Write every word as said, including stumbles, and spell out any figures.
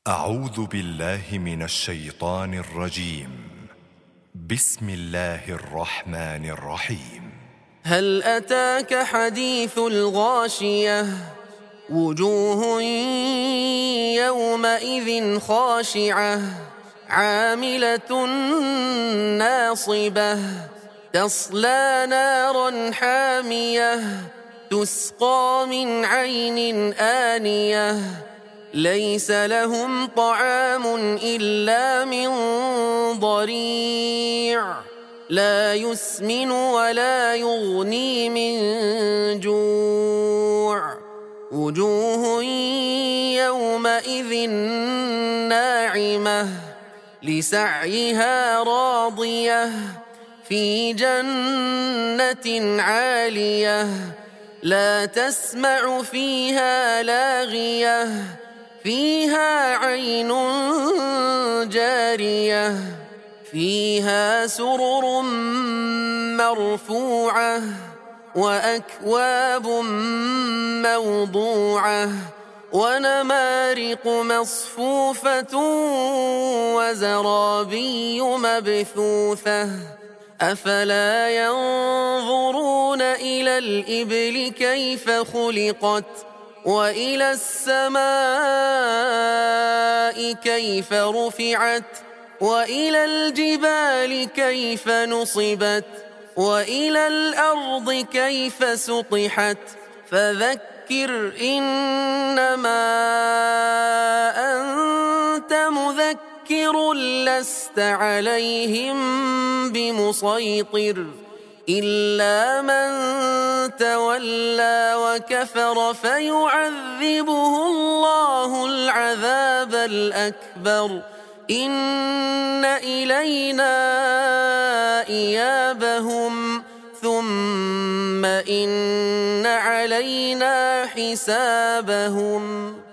أعوذ بالله من الشيطان الرجيم. بسم الله الرحمن الرحيم. هل أتاك حديث الغاشية؟ وجوه يومئذ خاشعة عاملة ناصبة تصلى نارا حامية تسقى من عين آنية ليس لهم طعام إلا من ضريع لا يسمن ولا يغني من جوع وجوه يومئذ ناعمة لسعيها راضية في جنة عالية لا تسمع فيها لاغية فيها عين جارية فيها سرر مرفوعة وأكواب موضوعة ونمارق مصفوفة وزرابي مبثوثة أفلا ينظرون إلى الإبل كيف خلقت وإلى السماء كيف رفعت وإلى الجبال كيف نصبت وإلى الأرض كيف سطحت فذكر إنما أنت مذكر لست عليهم بمسيطر إلا من تولى وكفر فيعذبه الله العذاب الأكبر إن إلينا إيابهم ثم إن علينا حسابهم.